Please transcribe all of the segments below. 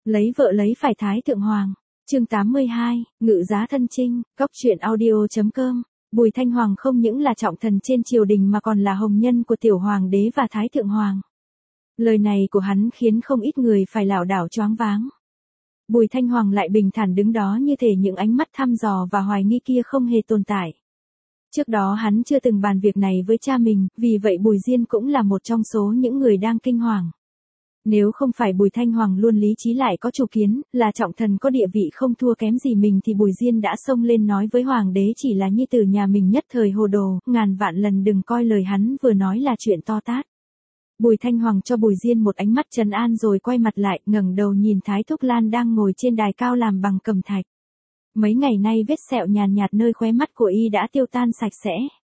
Lấy vợ lấy phải Thái Thượng Hoàng. Chương 82, Ngự giá thân chinh, Góc truyện audio.com. Bùi Thanh Hoàng không những là trọng thần trên triều đình mà còn là hồng nhân của tiểu hoàng đế và Thái Thượng Hoàng. Lời này của hắn khiến không ít người phải lảo đảo choáng váng. Bùi Thanh Hoàng lại bình thản đứng đó như thể những ánh mắt thăm dò và hoài nghi kia không hề tồn tại. Trước đó hắn chưa từng bàn việc này với cha mình, vì vậy Bùi Diên cũng là một trong số những người đang kinh hoàng. Nếu không phải Bùi Thanh Hoàng luôn lý trí lại có chủ kiến, là trọng thần có địa vị không thua kém gì mình thì Bùi Diên đã xông lên nói với hoàng đế chỉ là nhi tử nhà mình nhất thời hồ đồ, ngàn vạn lần đừng coi lời hắn vừa nói là chuyện to tát. Bùi Thanh Hoàng cho Bùi Diên một ánh mắt trấn an rồi quay mặt lại, ngẩng đầu nhìn Thái Thúc Lan đang ngồi trên đài cao làm bằng cẩm thạch. Mấy ngày nay vết sẹo nhàn nhạt nơi khóe mắt của y đã tiêu tan sạch sẽ.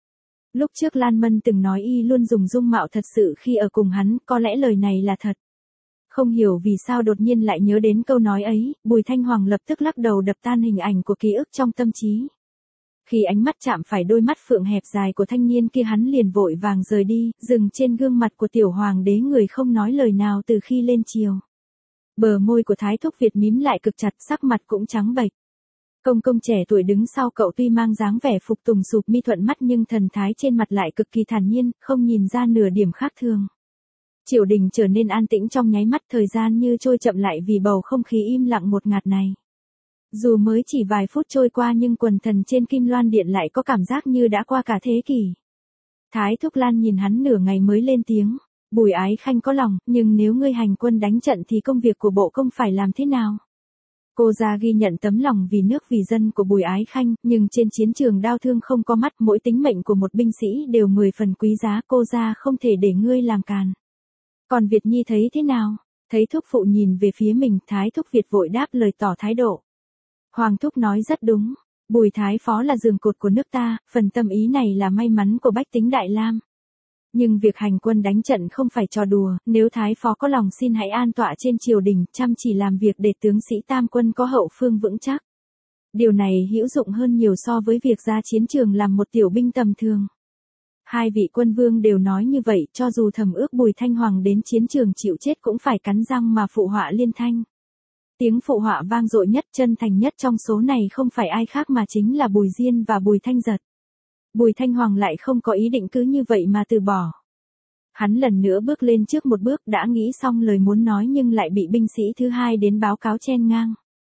Lúc trước Lan Mân từng nói y luôn dùng dung mạo thật sự khi ở cùng hắn, có lẽ lời này là thật. Không hiểu vì sao đột nhiên lại nhớ đến câu nói ấy, Bùi Thanh Hoàng lập tức lắc đầu đập tan hình ảnh của ký ức trong tâm trí. Khi ánh mắt chạm phải đôi mắt phượng hẹp dài của thanh niên kia hắn liền vội vàng rời đi, dừng trên gương mặt của tiểu hoàng đế người không nói lời nào từ khi lên triều. Bờ môi của Thái Thúc Việt mím lại cực chặt, sắc mặt cũng trắng bệch. Công công trẻ tuổi đứng sau cậu tuy mang dáng vẻ phục tùng sụp mi thuận mắt nhưng thần thái trên mặt lại cực kỳ thản nhiên, không nhìn ra nửa điểm khác thường. Triều đình trở nên an tĩnh trong nháy mắt, thời gian như trôi chậm lại vì bầu không khí im lặng ngột ngạt này. Dù mới chỉ vài phút trôi qua nhưng quần thần trên Kim Loan Điện lại có cảm giác như đã qua cả thế kỷ. Thái Thúc Lan nhìn hắn nửa ngày mới lên tiếng, Bùi Ái Khanh có lòng, nhưng nếu ngươi hành quân đánh trận thì công việc của bộ công phải làm thế nào? Cô ra ghi nhận tấm lòng vì nước vì dân của Bùi Ái Khanh, nhưng trên chiến trường đao thương không có mắt, mỗi tính mệnh của một binh sĩ đều 10 phần quý giá, cô ra không thể để ngươi làm càn. Còn Việt Nhi thấy thế nào? Thấy thúc phụ nhìn về phía mình, Thái Thúc Việt vội đáp lời tỏ thái độ. Hoàng thúc nói rất đúng, Bùi Thái Phó là giường cột của nước ta, phần tâm ý này là may mắn của bách tính Đại Lam. Nhưng việc hành quân đánh trận không phải trò đùa, nếu Thái Phó có lòng xin hãy an tọa trên triều đình, chăm chỉ làm việc để tướng sĩ tam quân có hậu phương vững chắc. Điều này hữu dụng hơn nhiều so với việc ra chiến trường làm một tiểu binh tầm thường. Hai vị quân vương đều nói như vậy, cho dù thầm ước Bùi Thanh Hoàng đến chiến trường chịu chết cũng phải cắn răng mà phụ họa liên thanh. Tiếng phụ họa vang dội nhất, chân thành nhất trong số này không phải ai khác mà chính là Bùi Diên và Bùi Thanh Giật. Bùi Thanh Hoàng lại không có ý định cứ như vậy mà từ bỏ. Hắn lần nữa bước lên trước một bước, đã nghĩ xong lời muốn nói nhưng lại bị binh sĩ thứ hai đến báo cáo chen ngang.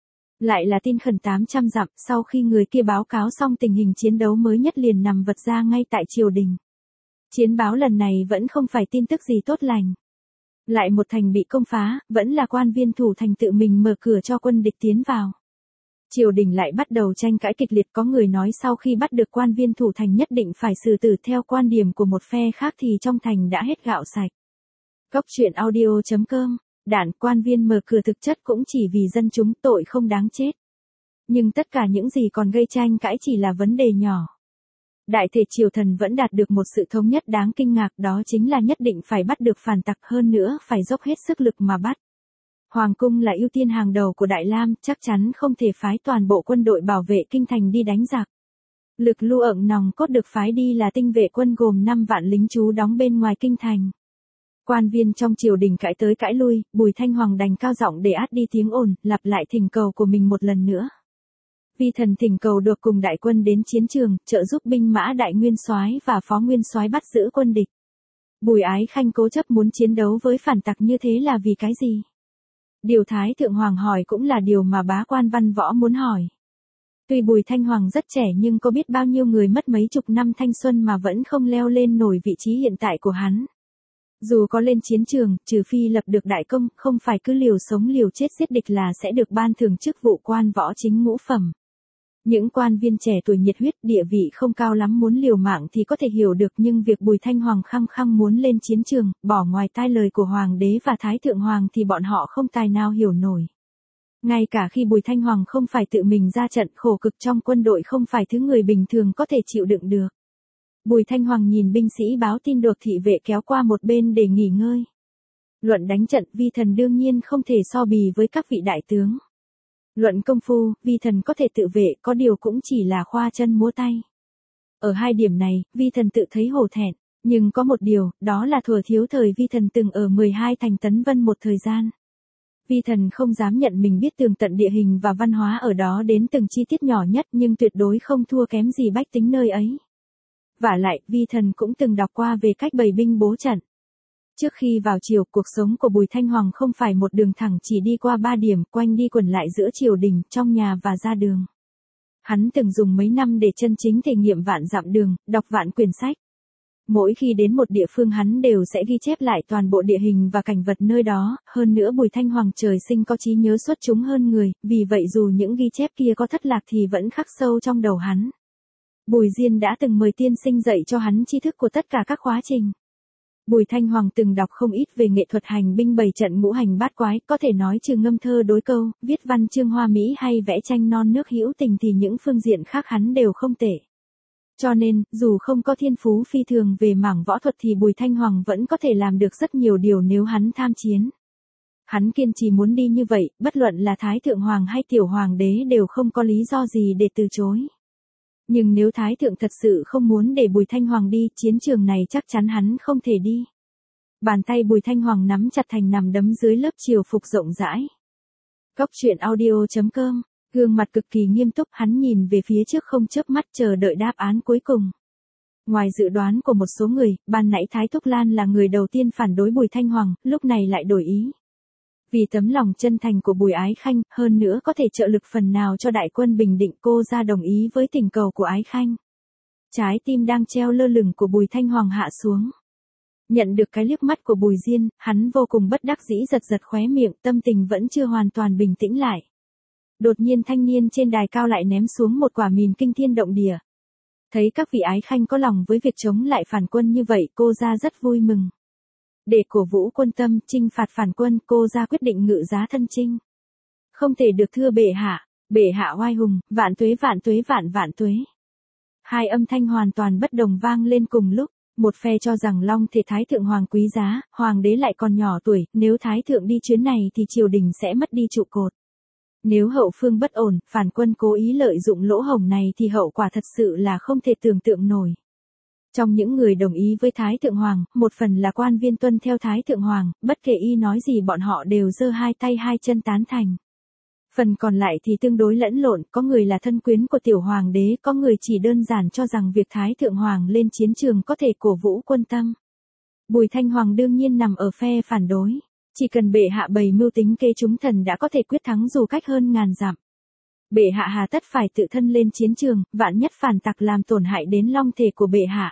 Lại là tin khẩn 800 dặm, sau khi người kia báo cáo xong tình hình chiến đấu mới nhất liền nằm vật ra ngay tại triều đình. Chiến báo lần này vẫn không phải tin tức gì tốt lành. Lại một thành bị công phá, vẫn là quan viên thủ thành tự mình mở cửa cho quân địch tiến vào. Triều đình lại bắt đầu tranh cãi kịch liệt, có người nói sau khi bắt được quan viên thủ thành nhất định phải xử tử, theo quan điểm của một phe khác thì trong thành đã hết gạo sạch. Góc truyện audio.com. Đạn quan viên mở cửa thực chất cũng chỉ vì dân chúng, tội không đáng chết. Nhưng tất cả những gì còn gây tranh cãi chỉ là vấn đề nhỏ. Đại thể triều thần vẫn đạt được một sự thống nhất đáng kinh ngạc, đó chính là nhất định phải bắt được phản tặc, hơn nữa phải dốc hết sức lực mà bắt. Hoàng cung là ưu tiên hàng đầu của Đại Lam, chắc chắn không thể phái toàn bộ quân đội bảo vệ kinh thành đi đánh giặc. Lực lưu ợng nòng cốt được phái đi là tinh vệ quân gồm 5 vạn lính trú đóng bên ngoài kinh thành. Quan viên trong triều đình cãi tới cãi lui, Bùi Thanh Hoàng đành cao giọng để át đi tiếng ồn, lặp lại thỉnh cầu của mình một lần nữa. Vi thần thỉnh cầu được cùng đại quân đến chiến trường, trợ giúp binh mã đại nguyên soái và phó nguyên soái bắt giữ quân địch. Bùi Ái Khanh cố chấp muốn chiến đấu với phản tặc như thế là vì cái gì? Điều Thái Thượng Hoàng hỏi cũng là điều mà bá quan văn võ muốn hỏi. Tuy Bùi Thanh Hoàng rất trẻ nhưng có biết bao nhiêu người mất mấy chục năm thanh xuân mà vẫn không leo lên nổi vị trí hiện tại của hắn. Dù có lên chiến trường, trừ phi lập được đại công, không phải cứ liều sống liều chết giết địch là sẽ được ban thưởng chức vụ quan võ chính ngũ phẩm. Những quan viên trẻ tuổi nhiệt huyết, địa vị không cao lắm muốn liều mạng thì có thể hiểu được, nhưng việc Bùi Thanh Hoàng khăng khăng muốn lên chiến trường, bỏ ngoài tai lời của Hoàng đế và Thái Thượng Hoàng thì bọn họ không tài nào hiểu nổi. Ngay cả khi Bùi Thanh Hoàng không phải tự mình ra trận, khổ cực trong quân đội không phải thứ người bình thường có thể chịu đựng được. Bùi Thanh Hoàng nhìn binh sĩ báo tin được thị vệ kéo qua một bên để nghỉ ngơi. Luận đánh trận, vi thần đương nhiên không thể so bì với các vị đại tướng. Luận công phu, vi thần có thể tự vệ, có điều cũng chỉ là khoa chân múa tay. Ở hai điểm này, vi thần tự thấy hổ thẹn, nhưng có một điều, đó là thuở thiếu thời vi thần từng ở 12 thành Tấn Vân một thời gian. Vi Thần không dám nhận mình biết tường tận địa hình và văn hóa ở đó đến từng chi tiết nhỏ nhất, nhưng tuyệt đối không thua kém gì bách tính nơi ấy. Vả lại, Vi Thần cũng từng đọc qua về cách bày binh bố trận. Trước khi vào triều, cuộc sống của Bùi Thanh Hoàng không phải một đường thẳng chỉ đi qua 3 điểm, quanh đi quẩn lại giữa triều đình, trong nhà và ra đường. Hắn từng dùng mấy năm để chân chính thể nghiệm vạn dặm đường, đọc vạn quyển sách. Mỗi khi đến một địa phương hắn đều sẽ ghi chép lại toàn bộ địa hình và cảnh vật nơi đó, hơn nữa Bùi Thanh Hoàng trời sinh có trí nhớ xuất chúng hơn người, vì vậy dù những ghi chép kia có thất lạc thì vẫn khắc sâu trong đầu hắn. Bùi Diên đã từng mời tiên sinh dạy cho hắn tri thức của tất cả các khóa trình. Bùi Thanh Hoàng từng đọc không ít về nghệ thuật hành binh bày trận ngũ hành bát quái, có thể nói trừ ngâm thơ đối câu, viết văn chương hoa mỹ hay vẽ tranh non nước hữu tình thì những phương diện khác hắn đều không tệ. Cho nên, dù không có thiên phú phi thường về mảng võ thuật thì Bùi Thanh Hoàng vẫn có thể làm được rất nhiều điều nếu hắn tham chiến. Hắn kiên trì muốn đi như vậy, bất luận là Thái Thượng Hoàng hay Tiểu Hoàng đế đều không có lý do gì để từ chối. Nhưng nếu Thái Thượng thật sự không muốn để Bùi Thanh Hoàng đi, chiến trường này chắc chắn hắn không thể đi. Bàn tay Bùi Thanh Hoàng nắm chặt thành nằm đấm dưới lớp triều phục rộng rãi. Góc truyện audio.com, gương mặt cực kỳ nghiêm túc, hắn nhìn về phía trước không chớp mắt chờ đợi đáp án cuối cùng. Ngoài dự đoán của một số người, ban nãy Thái Thúc Lan là người đầu tiên phản đối Bùi Thanh Hoàng, lúc này lại đổi ý. Vì tấm lòng chân thành của Bùi Ái Khanh, hơn nữa có thể trợ lực phần nào cho đại quân bình định, cô ra đồng ý với tình cầu của Ái Khanh. Trái tim đang treo lơ lửng của Bùi Thanh Hoàng hạ xuống. Nhận được cái liếc mắt của Bùi Diên, hắn vô cùng bất đắc dĩ giật giật khóe miệng, tâm tình vẫn chưa hoàn toàn bình tĩnh lại. Đột nhiên thanh niên trên đài cao lại ném xuống một quả mìn kinh thiên động địa. Thấy các vị Ái Khanh có lòng với việc chống lại phản quân như vậy, cô ra rất vui mừng. Để cổ vũ quân tâm, chinh phạt phản quân, cô ra quyết định ngự giá thân chinh. Không thể được thưa bệ hạ oai hùng, vạn tuế vạn tuế vạn vạn tuế. Hai âm thanh hoàn toàn bất đồng vang lên cùng lúc, một phe cho rằng long thể Thái Thượng Hoàng quý giá, Hoàng đế lại còn nhỏ tuổi, nếu Thái Thượng đi chuyến này thì triều đình sẽ mất đi trụ cột. Nếu hậu phương bất ổn, phản quân cố ý lợi dụng lỗ hổng này thì hậu quả thật sự là không thể tưởng tượng nổi. Trong những người đồng ý với Thái Thượng Hoàng, một phần là quan viên tuân theo Thái Thượng Hoàng, bất kể y nói gì bọn họ đều giơ hai tay hai chân tán thành. Phần còn lại thì tương đối lẫn lộn, có người là thân quyến của Tiểu Hoàng đế, có người chỉ đơn giản cho rằng việc Thái Thượng Hoàng lên chiến trường có thể cổ vũ quân tâm. Bùi Thanh Hoàng đương nhiên nằm ở phe phản đối. Chỉ cần bệ hạ bày mưu tính kế chúng thần đã có thể quyết thắng dù cách hơn ngàn dặm. Bệ hạ hà tất phải tự thân lên chiến trường, vạn nhất phản tặc làm tổn hại đến long thể của bệ hạ.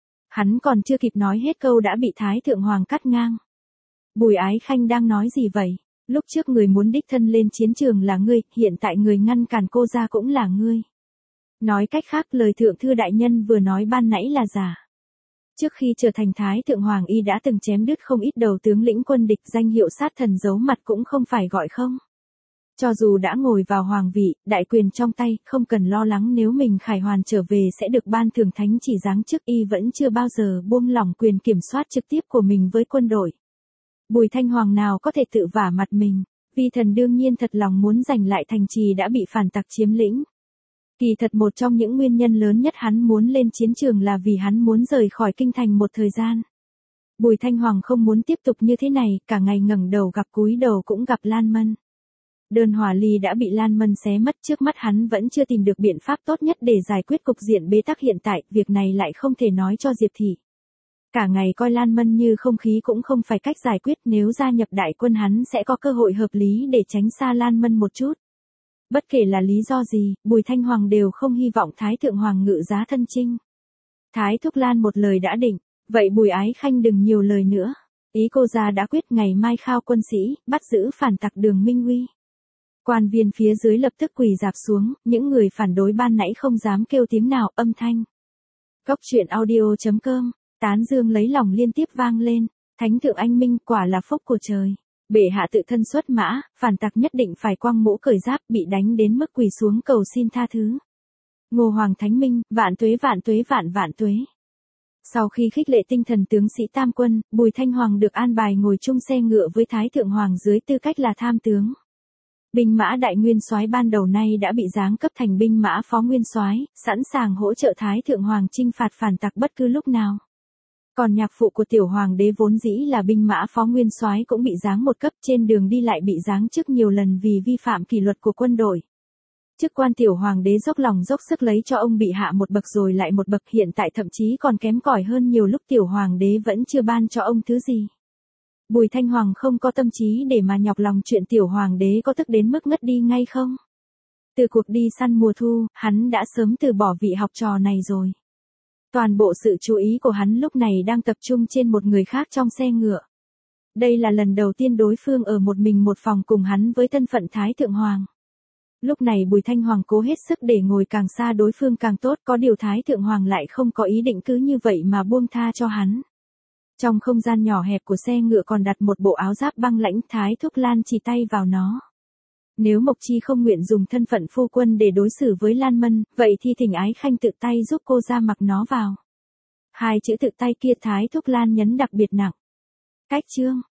Hắn còn chưa kịp nói hết câu đã bị Thái Thượng Hoàng cắt ngang. Bùi Ái Khanh đang nói gì vậy? Lúc trước người muốn đích thân lên chiến trường là ngươi, hiện tại người ngăn cản cô ra cũng là ngươi. Nói cách khác, lời thượng thư đại nhân vừa nói ban nãy là giả. Trước khi trở thành Thái Thượng Hoàng y đã từng chém đứt không ít đầu tướng lĩnh quân địch, danh hiệu sát thần giấu mặt cũng không phải gọi không. Cho dù đã ngồi vào hoàng vị, đại quyền trong tay, không cần lo lắng nếu mình khải hoàn trở về sẽ được ban thưởng thánh chỉ giáng chức, y vẫn chưa bao giờ buông lỏng quyền kiểm soát trực tiếp của mình với quân đội. Bùi Thanh Hoàng nào có thể tự vả mặt mình, Vi Thần đương nhiên thật lòng muốn giành lại thành trì đã bị phản tặc chiếm lĩnh. Kỳ thật một trong những nguyên nhân lớn nhất hắn muốn lên chiến trường là vì hắn muốn rời khỏi kinh thành một thời gian. Bùi Thanh Hoàng không muốn tiếp tục như thế này, cả ngày ngẩng đầu gặp cúi đầu cũng gặp Lan Mân. Đơn Hòa Ly đã bị Lan Mân xé mất, trước mắt hắn vẫn chưa tìm được biện pháp tốt nhất để giải quyết cục diện bế tắc hiện tại, việc này lại không thể nói cho Diệp Thị. Cả ngày coi Lan Mân như không khí cũng không phải cách giải quyết, nếu gia nhập đại quân hắn sẽ có cơ hội hợp lý để tránh xa Lan Mân một chút. Bất kể là lý do gì, Bùi Thanh Hoàng đều không hy vọng Thái Thượng Hoàng ngự giá thân chinh. Thái Thúc Lan một lời đã định, vậy Bùi Ái Khanh đừng nhiều lời nữa. Ý cô ra đã quyết, ngày mai khao quân sĩ, bắt giữ phản tặc Đường Minh Uy. Quan viên phía dưới lập tức quỳ rạp xuống, những người phản đối ban nãy không dám kêu tiếng nào, âm thanh. Góc truyện audio.com, tán dương lấy lòng liên tiếp vang lên, Thánh Thượng anh minh, quả là phúc của trời. Bệ hạ tự thân xuất mã, phản tặc nhất định phải quăng mũ cởi giáp, bị đánh đến mức quỳ xuống cầu xin tha thứ. Ngô Hoàng Thánh Minh, vạn tuế vạn tuế vạn vạn tuế. Sau khi khích lệ tinh thần tướng sĩ tam quân, Bùi Thanh Hoàng được an bài ngồi chung xe ngựa với Thái Thượng Hoàng dưới tư cách là tham tướng. Binh mã đại nguyên soái ban đầu nay đã bị giáng cấp thành binh mã phó nguyên soái, sẵn sàng hỗ trợ Thái Thượng Hoàng chinh phạt phản tặc bất cứ lúc nào. Còn nhạc phụ của tiểu hoàng đế vốn dĩ là binh mã phó nguyên soái cũng bị giáng một cấp, trên đường đi lại bị giáng chức nhiều lần vì vi phạm kỷ luật của quân đội. Chức quan tiểu hoàng đế dốc lòng dốc sức lấy cho ông bị hạ một bậc rồi lại một bậc, hiện tại thậm chí còn kém cỏi hơn nhiều, lúc tiểu hoàng đế vẫn chưa ban cho ông thứ gì. Bùi Thanh Hoàng không có tâm trí để mà nhọc lòng chuyện tiểu hoàng đế có tức đến mức ngất đi ngay không. Từ cuộc đi săn mùa thu, hắn đã sớm từ bỏ vị học trò này rồi. Toàn bộ sự chú ý của hắn lúc này đang tập trung trên một người khác trong xe ngựa. Đây là lần đầu tiên đối phương ở một mình một phòng cùng hắn với thân phận Thái Thượng Hoàng. Lúc này Bùi Thanh Hoàng cố hết sức để ngồi càng xa đối phương càng tốt, có điều Thái Thượng Hoàng lại không có ý định cứ như vậy mà buông tha cho hắn. Trong không gian nhỏ hẹp của xe ngựa còn đặt một bộ áo giáp băng lãnh, Thái Thúc Lan chỉ tay vào nó. Nếu Mộc Chi không nguyện dùng thân phận phu quân để đối xử với Lan Mân, vậy thì thỉnh Ái Khanh tự tay giúp cô ra mặc nó vào. Hai chữ tự tay kia Thái Thúc Lan nhấn đặc biệt nặng. Cách chương